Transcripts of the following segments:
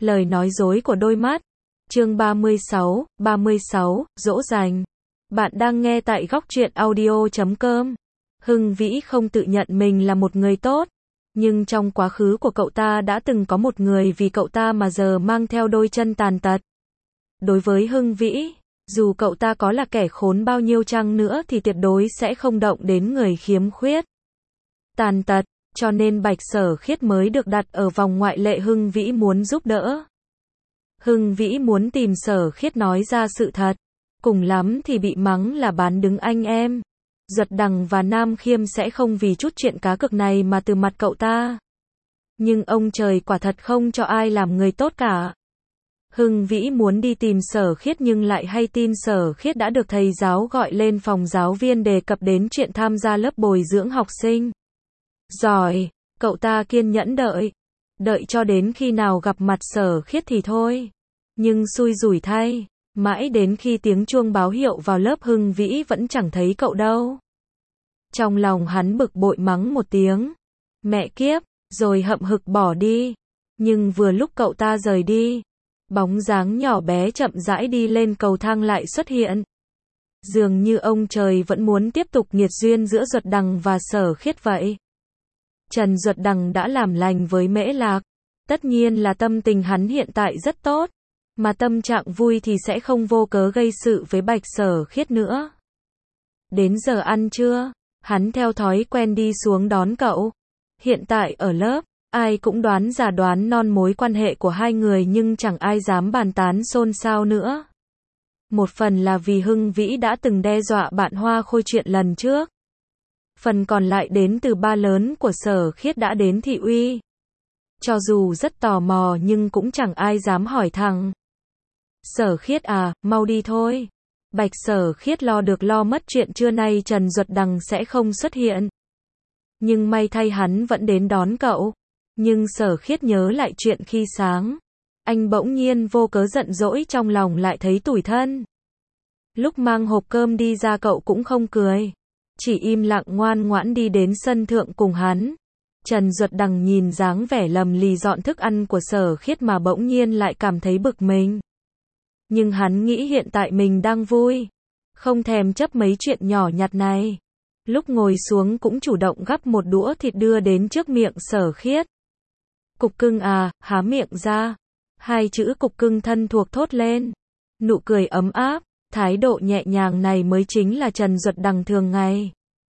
Lời nói dối của đôi mắt. Chương 36, dỗ dành. Bạn đang nghe tại góc truyện audio.com. Hưng Vĩ không tự nhận mình là một người tốt, nhưng trong quá khứ của cậu ta đã từng có một người vì cậu ta mà giờ mang theo đôi chân tàn tật. Đối với Hưng Vĩ, dù cậu ta có là kẻ khốn bao nhiêu chăng nữa thì tuyệt đối sẽ không động đến người khiếm khuyết, tàn tật, cho nên Bạch Sở Khiết mới được đặt ở vòng ngoại lệ Hưng Vĩ muốn giúp đỡ. Hưng Vĩ muốn tìm Sở Khiết nói ra sự thật, cùng lắm thì bị mắng là bán đứng anh em. Duật Đằng và Nam Khiêm sẽ không vì chút chuyện cá cược này mà từ mặt cậu ta. Nhưng ông trời quả thật không cho ai làm người tốt cả. Hưng Vĩ muốn đi tìm Sở Khiết nhưng lại hay tin Sở Khiết đã được thầy giáo gọi lên phòng giáo viên đề cập đến chuyện tham gia lớp bồi dưỡng học sinh. Giỏi, cậu ta kiên nhẫn đợi cho đến khi nào gặp mặt Sở Khiết thì thôi. Nhưng xui rủi thay, mãi đến khi tiếng chuông báo hiệu vào lớp Hưng Vĩ vẫn chẳng thấy cậu đâu. Trong lòng hắn bực bội mắng một tiếng, mẹ kiếp, rồi hậm hực bỏ đi. Nhưng vừa lúc cậu ta rời đi, bóng dáng nhỏ bé chậm rãi đi lên cầu thang lại xuất hiện. Dường như ông trời vẫn muốn tiếp tục nghiệt duyên giữa Duật Đằng và Sở Khiết vậy. Trần Duật Đằng đã làm lành với Mễ Lạc. Tất nhiên là tâm tình hắn hiện tại rất tốt, mà tâm trạng vui thì sẽ không vô cớ gây sự với Bạch Sở Khiết nữa. Đến giờ ăn trưa, hắn theo thói quen đi xuống đón cậu. Hiện tại ở lớp, ai cũng đoán già đoán non mối quan hệ của hai người nhưng chẳng ai dám bàn tán xôn xao nữa. Một phần là vì Hưng Vĩ đã từng đe dọa bạn Hoa Khôi chuyện lần trước. Phần còn lại đến từ ba lớn của Sở Khiết đã đến thị uy. Cho dù rất tò mò nhưng cũng chẳng ai dám hỏi thẳng. Sở Khiết à, mau đi thôi. Bạch Sở Khiết lo được lo mất chuyện trưa nay Trần Duật Đằng sẽ không xuất hiện. Nhưng may thay hắn vẫn đến đón cậu. Nhưng Sở Khiết nhớ lại chuyện khi sáng. Anh bỗng nhiên vô cớ giận dỗi trong lòng lại thấy tủi thân. Lúc mang hộp cơm đi ra cậu cũng không cười. Chỉ im lặng ngoan ngoãn đi đến sân thượng cùng hắn. Trần Duật Đằng nhìn dáng vẻ lầm lì dọn thức ăn của Sở Khiết mà bỗng nhiên lại cảm thấy bực mình. Nhưng hắn nghĩ hiện tại mình đang vui, không thèm chấp mấy chuyện nhỏ nhặt này. Lúc ngồi xuống cũng chủ động gắp một đũa thịt đưa đến trước miệng Sở Khiết. Cục cưng à, há miệng ra. Hai chữ cục cưng thân thuộc thốt lên. Nụ cười ấm áp, thái độ nhẹ nhàng này mới chính là Trần Duật Đằng thường ngày.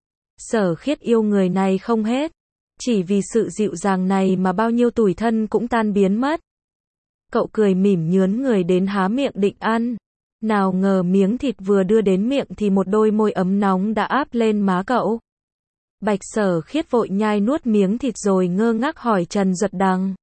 Sở Khiết yêu người này không hết. Chỉ vì sự dịu dàng này mà bao nhiêu tủi thân cũng tan biến mất. Cậu cười mỉm nhướn người đến há miệng định ăn. Nào ngờ miếng thịt vừa đưa đến miệng thì một đôi môi ấm nóng đã áp lên má cậu. Bạch Sở Khiết vội nhai nuốt miếng thịt rồi ngơ ngác hỏi Trần Duật Đằng.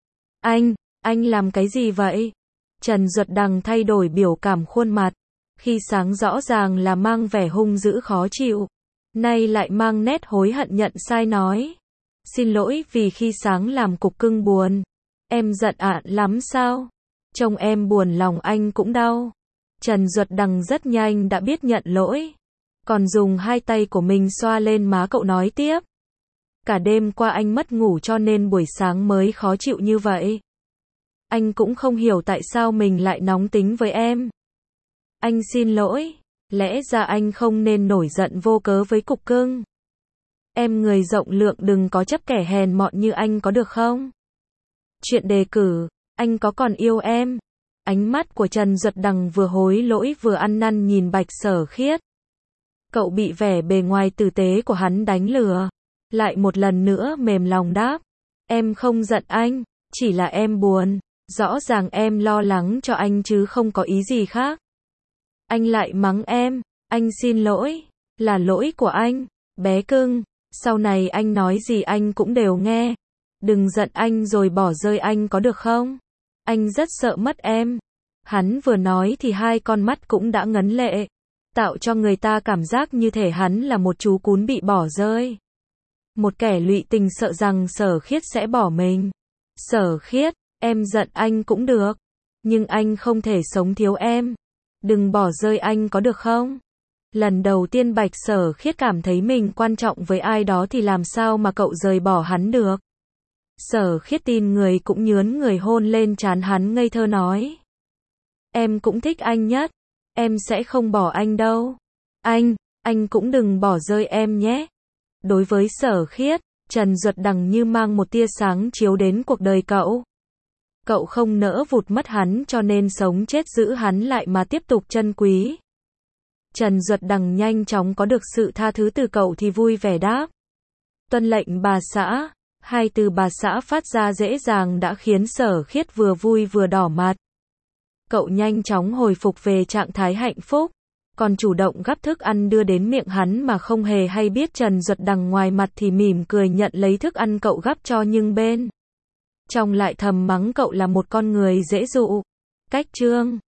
Anh làm cái gì vậy? Trần Duật Đằng thay đổi biểu cảm khuôn mặt. Khi sáng rõ ràng là mang vẻ hung dữ khó chịu. Nay lại mang nét hối hận nhận sai nói. Xin lỗi vì khi sáng làm cục cưng buồn. Em giận lắm sao? Trông em buồn lòng anh cũng đau. Trần Duật Đằng rất nhanh đã biết nhận lỗi. Còn dùng hai tay của mình xoa lên má cậu nói tiếp. Cả đêm qua anh mất ngủ cho nên buổi sáng mới khó chịu như vậy. Anh cũng không hiểu tại sao mình lại nóng tính với em. Anh xin lỗi. Lẽ ra anh không nên nổi giận vô cớ với cục cưng. Em người rộng lượng đừng có chấp kẻ hèn mọn như anh có được không? Chuyện đề cử, anh có còn yêu em? Ánh mắt của Trần Duật Đằng vừa hối lỗi vừa ăn năn nhìn Bạch Sở Khiết. Cậu bị vẻ bề ngoài tử tế của hắn đánh lừa. Lại một lần nữa mềm lòng đáp. Em không giận anh, chỉ là em buồn. Rõ ràng em lo lắng cho anh chứ không có ý gì khác. Anh lại mắng em, anh xin lỗi, là lỗi của anh, bé cưng. Sau này anh nói gì anh cũng đều nghe. Đừng giận anh rồi bỏ rơi anh có được không? Anh rất sợ mất em. Hắn vừa nói thì hai con mắt cũng đã ngấn lệ. Tạo cho người ta cảm giác như thể hắn là một chú cún bị bỏ rơi. Một kẻ lụy tình sợ rằng Sở Khiết sẽ bỏ mình. Sở Khiết, em giận anh cũng được. Nhưng anh không thể sống thiếu em. Đừng bỏ rơi anh có được không? Lần đầu tiên Bạch Sở Khiết cảm thấy mình quan trọng với ai đó thì làm sao mà cậu rời bỏ hắn được. Sở Khiết tin người cũng nhướn người hôn lên trán hắn ngây thơ nói. Em cũng thích anh nhất. Em sẽ không bỏ anh đâu. Anh cũng đừng bỏ rơi em nhé. Đối với Sở Khiết, Trần Duật Đằng như mang một tia sáng chiếu đến cuộc đời cậu. Cậu không nỡ vụt mất hắn cho nên sống chết giữ hắn lại mà tiếp tục trân quý. Trần Duật Đằng nhanh chóng có được sự tha thứ từ cậu thì vui vẻ đáp. Tuân lệnh bà xã. Hai từ bà xã phát ra dễ dàng đã khiến Sở Khiết vừa vui vừa đỏ mặt. Cậu nhanh chóng hồi phục về trạng thái hạnh phúc, còn chủ động gắp thức ăn đưa đến miệng hắn mà không hề hay biết Trần Duật Đằng ngoài mặt thì mỉm cười nhận lấy thức ăn cậu gắp cho nhưng bên trong lại thầm mắng cậu là một con người dễ dụ. Cách chương